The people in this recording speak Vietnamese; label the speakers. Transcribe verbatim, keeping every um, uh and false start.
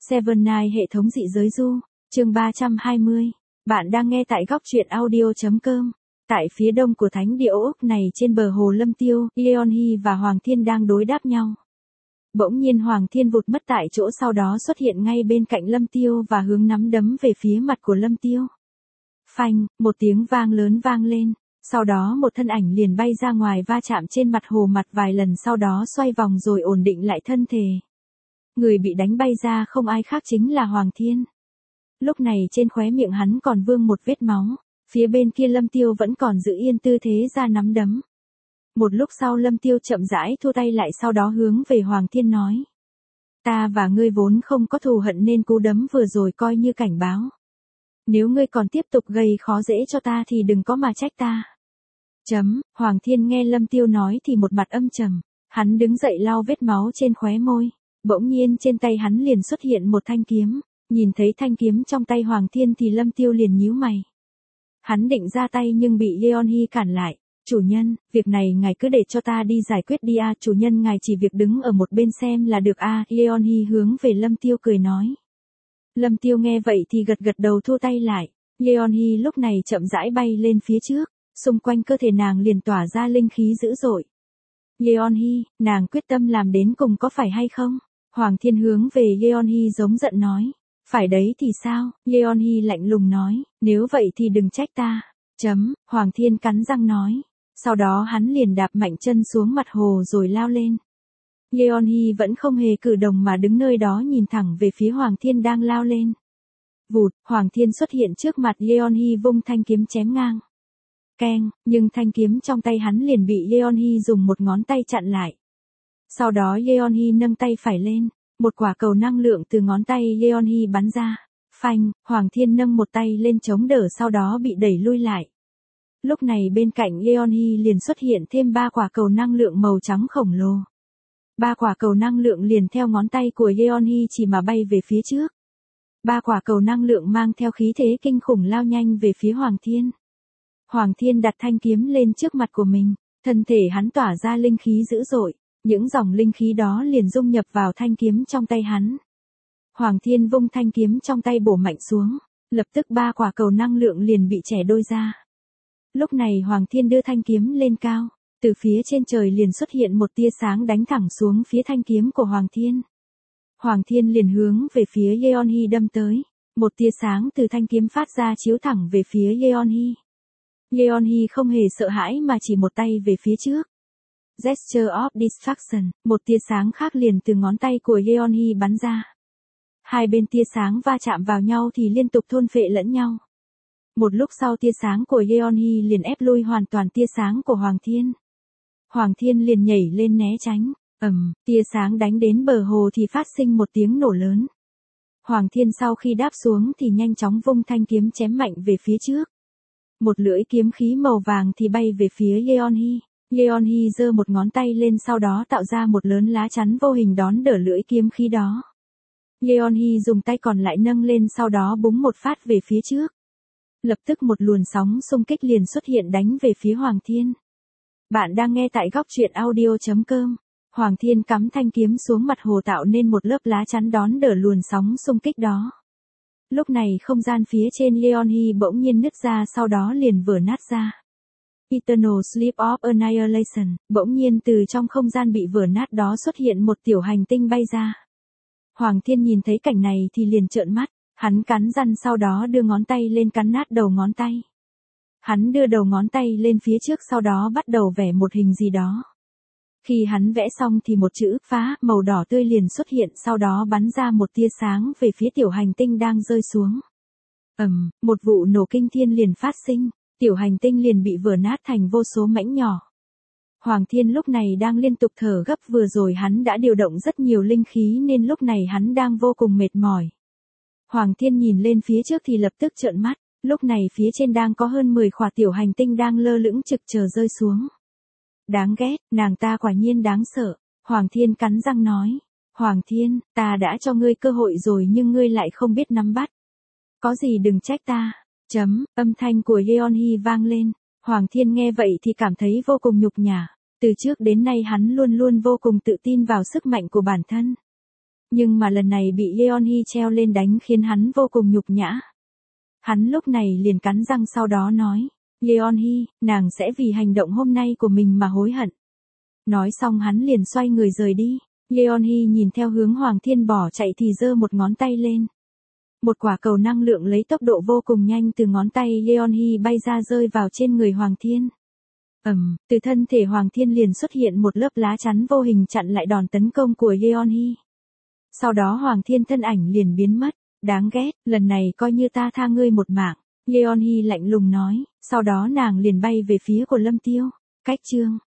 Speaker 1: Seven Night hệ thống dị giới du, chương ba trăm hai mươi. Bạn đang nghe tại góc truyện audio chấm com. Tại phía đông của thánh địa ốc này trên bờ hồ Lâm Tiêu, Yeonhee và Hoàng Thiên đang đối đáp nhau. Bỗng nhiên Hoàng Thiên vụt mất tại chỗ, sau đó xuất hiện ngay bên cạnh Lâm Tiêu và hướng nắm đấm về phía mặt của Lâm Tiêu. Phanh, một tiếng vang lớn vang lên. Sau đó một thân ảnh liền bay ra ngoài va chạm trên mặt hồ mặt vài lần, sau đó xoay vòng rồi ổn định lại thân thể. Người bị đánh bay ra không ai khác chính là Hoàng Thiên. Lúc này trên khóe miệng hắn còn vương một vết máu, phía bên kia Lâm Tiêu vẫn còn giữ yên tư thế ra nắm đấm. Một lúc sau Lâm Tiêu chậm rãi thua tay lại, sau đó hướng về Hoàng Thiên nói. Ta và ngươi vốn không có thù hận nên cú đấm vừa rồi coi như cảnh báo. Nếu ngươi còn tiếp tục gây khó dễ cho ta thì đừng có mà trách ta. Chấm, Hoàng Thiên nghe Lâm Tiêu nói thì một mặt âm trầm, hắn đứng dậy lau vết máu trên khóe môi. Bỗng nhiên trên tay hắn liền xuất hiện một thanh kiếm, nhìn thấy thanh kiếm trong tay Hoàng Thiên thì Lâm Tiêu liền nhíu mày. Hắn định ra tay nhưng bị Yeonhee cản lại. Chủ nhân, việc này ngài cứ để cho ta đi giải quyết đi a, chủ nhân ngài chỉ việc đứng ở một bên xem là được a, à. Yeonhee hướng về Lâm Tiêu cười nói. Lâm Tiêu nghe vậy thì gật gật đầu thua tay lại. Yeonhee lúc này chậm rãi bay lên phía trước, xung quanh cơ thể nàng liền tỏa ra linh khí dữ dội. Yeonhee, nàng quyết tâm làm đến cùng có phải hay không? Hoàng Thiên hướng về Yeonhee giống giận nói. Phải đấy thì sao? Yeonhee lạnh lùng nói, nếu vậy thì đừng trách ta. Chấm, Hoàng Thiên cắn răng nói. Sau đó hắn liền đạp mạnh chân xuống mặt hồ rồi lao lên. Yeonhee vẫn không hề cử động mà đứng nơi đó nhìn thẳng về phía Hoàng Thiên đang lao lên. Vụt, Hoàng Thiên xuất hiện trước mặt Yeonhee vung thanh kiếm chém ngang. Keng, nhưng thanh kiếm trong tay hắn liền bị Yeonhee dùng một ngón tay chặn lại. Sau đó Yeonhee nâng tay phải lên, một quả cầu năng lượng từ ngón tay Yeonhee bắn ra. Phanh, Hoàng Thiên nâng một tay lên chống đỡ, sau đó bị đẩy lui lại. Lúc này bên cạnh Yeonhee liền xuất hiện thêm ba quả cầu năng lượng màu trắng khổng lồ. Ba quả cầu năng lượng liền theo ngón tay của Yeonhee chỉ mà bay về phía trước. Ba quả cầu năng lượng mang theo khí thế kinh khủng lao nhanh về phía Hoàng Thiên. Hoàng Thiên đặt thanh kiếm lên trước mặt của mình, thân thể hắn tỏa ra linh khí dữ dội, những dòng linh khí đó liền dung nhập vào thanh kiếm trong tay hắn. Hoàng Thiên vung thanh kiếm trong tay bổ mạnh xuống, lập tức ba quả cầu năng lượng liền bị chẻ đôi ra. Lúc này Hoàng Thiên đưa thanh kiếm lên cao, từ phía trên trời liền xuất hiện một tia sáng đánh thẳng xuống phía thanh kiếm của Hoàng Thiên. Hoàng Thiên liền hướng về phía Yeonhee đâm tới, một tia sáng từ thanh kiếm phát ra chiếu thẳng về phía Yeonhee. Yeonhee không hề sợ hãi mà chỉ một tay về phía trước. Gesture of Destruction, một tia sáng khác liền từ ngón tay của Yeonhee bắn ra. Hai bên tia sáng va chạm vào nhau thì liên tục thôn phệ lẫn nhau. Một lúc sau tia sáng của Yeonhee liền ép lui hoàn toàn tia sáng của Hoàng Thiên. Hoàng Thiên liền nhảy lên né tránh, ầm, tia sáng đánh đến bờ hồ thì phát sinh một tiếng nổ lớn. Hoàng Thiên sau khi đáp xuống thì nhanh chóng vung thanh kiếm chém mạnh về phía trước. Một lưỡi kiếm khí màu vàng thì bay về phía Yeonhee. Yeonhee giơ một ngón tay lên, sau đó tạo ra một lớn lá chắn vô hình đón đỡ lưỡi kiếm khí đó. Yeonhee dùng tay còn lại nâng lên, sau đó búng một phát về phía trước. Lập tức một luồng sóng xung kích liền xuất hiện đánh về phía Hoàng Thiên. Bạn đang nghe tại góc truyện audio chấm com. Hoàng Thiên cắm thanh kiếm xuống mặt hồ tạo nên một lớp lá chắn đón đỡ luồng sóng xung kích đó. Lúc này không gian phía trên Yeonhee bỗng nhiên nứt ra, sau đó liền vỡ nát ra. Eternal Sleep of Annihilation, bỗng nhiên từ trong không gian bị vỡ nát đó xuất hiện một tiểu hành tinh bay ra. Hoàng Thiên nhìn thấy cảnh này thì liền trợn mắt, hắn cắn răng sau đó đưa ngón tay lên cắn nát đầu ngón tay. Hắn đưa đầu ngón tay lên phía trước, sau đó bắt đầu vẽ một hình gì đó. Khi hắn vẽ xong thì một chữ phá màu đỏ tươi liền xuất hiện, sau đó bắn ra một tia sáng về phía tiểu hành tinh đang rơi xuống. Ầm, một vụ nổ kinh thiên liền phát sinh, tiểu hành tinh liền bị vỡ nát thành vô số mảnh nhỏ. Hoàng Thiên lúc này đang liên tục thở gấp, vừa rồi hắn đã điều động rất nhiều linh khí nên lúc này hắn đang vô cùng mệt mỏi. Hoàng Thiên nhìn lên phía trước thì lập tức trợn mắt, lúc này phía trên đang có hơn mười khỏa tiểu hành tinh đang lơ lửng trực chờ rơi xuống. Đáng ghét, nàng ta quả nhiên đáng sợ, Hoàng Thiên cắn răng nói. Hoàng Thiên, ta đã cho ngươi cơ hội rồi nhưng ngươi lại không biết nắm bắt. Có gì đừng trách ta. Chấm, âm thanh của Yeonhee vang lên. Hoàng Thiên nghe vậy thì cảm thấy vô cùng nhục nhã. Từ trước đến nay hắn luôn luôn vô cùng tự tin vào sức mạnh của bản thân. Nhưng mà lần này bị Yeonhee treo lên đánh khiến hắn vô cùng nhục nhã. Hắn lúc này liền cắn răng sau đó nói, Yeonhee, nàng sẽ vì hành động hôm nay của mình mà hối hận. Nói xong hắn liền xoay người rời đi. Yeonhee nhìn theo hướng Hoàng Thiên bỏ chạy thì giơ một ngón tay lên. Một quả cầu năng lượng lấy tốc độ vô cùng nhanh từ ngón tay Yeonhee bay ra rơi vào trên người Hoàng Thiên. Ầm, um, từ thân thể Hoàng Thiên liền xuất hiện một lớp lá chắn vô hình chặn lại đòn tấn công của Yeonhee. Sau đó Hoàng Thiên thân ảnh liền biến mất. Đáng ghét, lần này coi như ta tha ngươi một mạng. Yeonhee lạnh lùng nói, sau đó nàng liền bay về phía của Lâm Tiêu. Cách chương